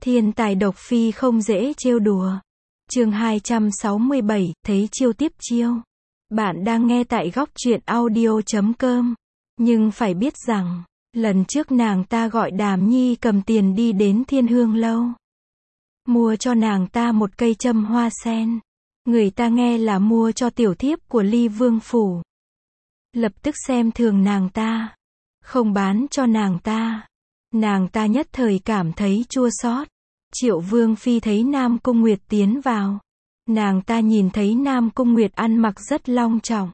Thiên tài độc phi không dễ trêu đùa. Chương 267, thấy chiêu tiếp chiêu. Bạn đang nghe tại góc truyện audio.com. Nhưng phải biết rằng, lần trước nàng ta gọi Đàm Nhi cầm tiền đi đến Thiên Hương Lâu. Mua cho nàng ta một cây châm hoa sen. Người ta nghe là mua cho tiểu thiếp của Ly Vương Phủ. Lập tức xem thường nàng ta. Không bán cho nàng ta. Nàng ta nhất thời cảm thấy chua xót. Triệu Vương Phi thấy Nam Cung Nguyệt tiến vào. Nàng ta nhìn thấy Nam Cung Nguyệt ăn mặc rất long trọng.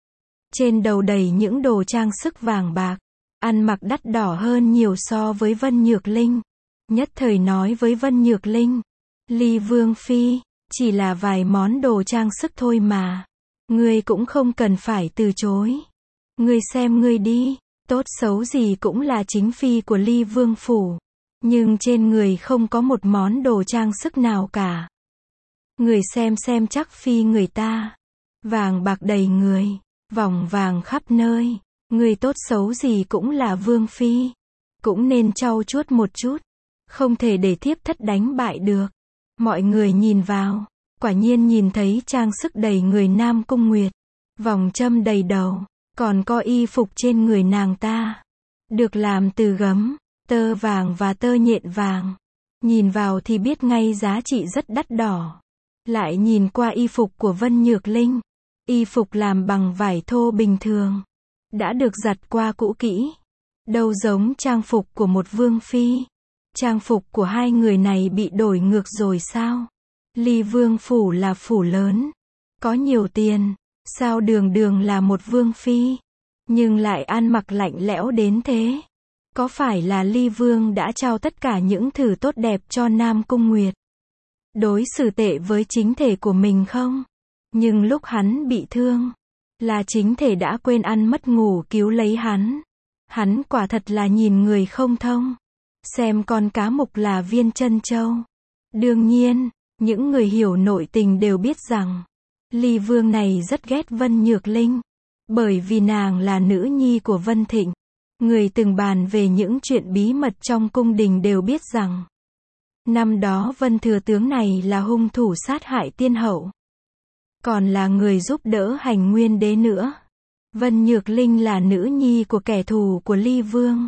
Trên đầu đầy những đồ trang sức vàng bạc. Ăn mặc đắt đỏ hơn nhiều so với Vân Nhược Linh. Nhất thời nói với Vân Nhược Linh. Ly Vương Phi, chỉ là vài món đồ trang sức thôi mà. Ngươi cũng không cần phải từ chối. Ngươi xem ngươi đi, tốt xấu gì cũng là chính phi của Ly Vương Phủ. Nhưng trên người không có một món đồ trang sức nào cả. Người xem chắc phi người ta. Vàng bạc đầy người, vòng vàng khắp nơi. Người tốt xấu gì cũng là Vương Phi. Cũng nên trau chuốt một chút. Không thể để thiếp thất đánh bại được. Mọi người nhìn vào. Quả nhiên nhìn thấy trang sức đầy người Nam Cung Nguyệt. Vòng châm đầy đầu. Còn có y phục trên người nàng ta. Được làm từ gấm, tơ vàng và tơ nhện vàng. Nhìn vào thì biết ngay giá trị rất đắt đỏ. Lại nhìn qua y phục của Vân Nhược Linh. Y phục làm bằng vải thô bình thường. Đã được giặt qua cũ kỹ. Đâu giống trang phục của một vương phi. Trang phục của hai người này bị đổi ngược rồi sao? Ly Vương Phủ là phủ lớn. Có nhiều tiền. Sao đường đường là một vương phi. Nhưng lại ăn mặc lạnh lẽo đến thế? Có phải là Ly Vương đã trao tất cả những thứ tốt đẹp cho Nam Cung Nguyệt? Đối xử tệ với chính thể của mình không? Nhưng lúc hắn bị thương, là chính thể đã quên ăn mất ngủ cứu lấy hắn. Hắn quả thật là nhìn người không thông. Xem con cá mục là viên chân châu. Đương nhiên, những người hiểu nội tình đều biết rằng, Ly Vương này rất ghét Vân Nhược Linh. Bởi vì nàng là nữ nhi của Vân Thịnh. Người từng bàn về những chuyện bí mật trong cung đình đều biết rằng, năm đó Vân Thừa Tướng này là hung thủ sát hại tiên hậu. Còn là người giúp đỡ hành nguyên đế nữa. Vân Nhược Linh là nữ nhi của kẻ thù của Ly Vương.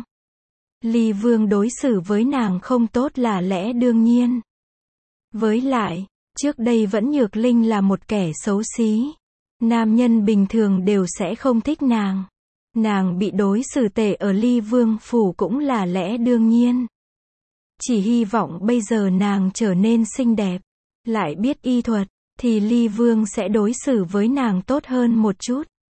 Ly Vương đối xử với nàng không tốt là lẽ đương nhiên. Với lại, trước đây Vân Nhược Linh là một kẻ xấu xí. Nam nhân bình thường đều sẽ không thích nàng. Nàng bị đối xử tệ ở Ly Vương Phủ cũng là lẽ đương nhiên. Chỉ hy vọng bây giờ nàng trở nên xinh đẹp, lại biết y thuật, thì Ly Vương sẽ đối xử với nàng tốt hơn một chút.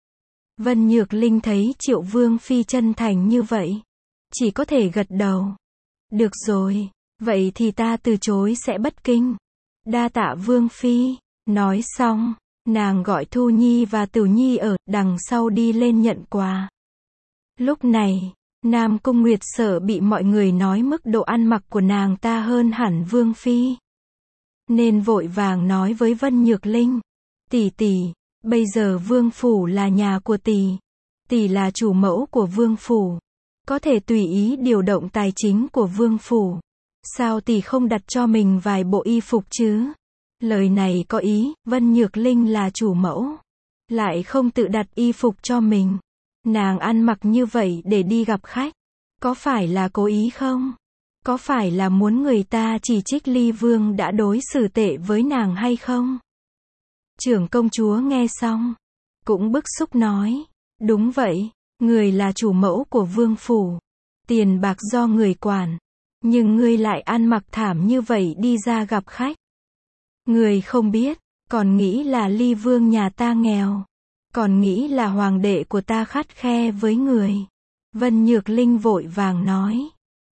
Vân Nhược Linh thấy Triệu Vương Phi chân thành như vậy. Chỉ có thể gật đầu. Được rồi, vậy thì ta từ chối sẽ bất kinh. Đa tạ Vương Phi. Nói xong, nàng gọi Thu Nhi và Tửu Nhi ở đằng sau đi lên nhận quà. Lúc này, Nam Cung Nguyệt sợ bị mọi người nói mức độ ăn mặc của nàng ta hơn hẳn Vương Phi. Nên vội vàng nói với Vân Nhược Linh. Tỷ tỷ, bây giờ Vương Phủ là nhà của tỷ. Tỷ là chủ mẫu của Vương Phủ. Có thể tùy ý điều động tài chính của Vương Phủ. Sao tỷ không đặt cho mình vài bộ y phục chứ? Lời này có ý, Vân Nhược Linh là chủ mẫu. Lại không tự đặt y phục cho mình. Nàng ăn mặc như vậy để đi gặp khách. Có phải là cố ý không? Có phải là muốn người ta chỉ trích Ly Vương đã đối xử tệ với nàng hay không? Trưởng công chúa nghe xong, cũng bức xúc nói. Đúng vậy, người là chủ mẫu của Vương Phủ. Tiền bạc do người quản. Nhưng ngươi lại ăn mặc thảm như vậy đi ra gặp khách. Người không biết, còn nghĩ là Ly Vương nhà ta nghèo. Còn nghĩ là hoàng đệ của ta khắt khe với người. Vân Nhược Linh vội vàng nói.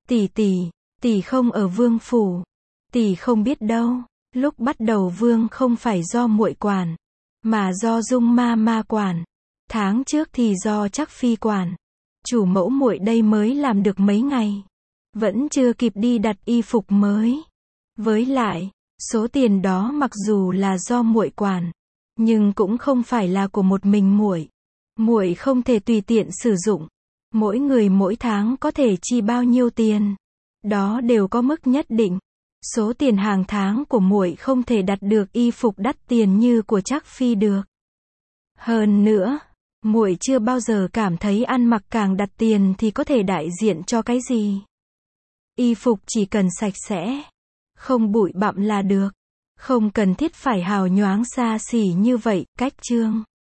Tỷ không ở Vương Phủ. Tỷ không biết đâu. Lúc bắt đầu Vương không phải do muội quản, mà do Dung ma quản. Tháng trước thì do Trắc Phi quản. Chủ mẫu muội đây mới làm được mấy ngày. Vẫn chưa kịp đi đặt y phục mới. Với lại, số tiền đó mặc dù là do muội quản, nhưng cũng không phải là của một mình muội. Muội không thể tùy tiện sử dụng. Mỗi người mỗi tháng có thể chi bao nhiêu tiền. Đó đều có mức nhất định. Số tiền hàng tháng của muội không thể đặt được y phục đắt tiền như của Trác Phi được. Hơn nữa, muội chưa bao giờ cảm thấy ăn mặc càng đắt tiền thì có thể đại diện cho cái gì. Y phục chỉ cần sạch sẽ, không bụi bặm là được. Không cần thiết phải hào nhoáng xa xỉ như vậy, cách chương.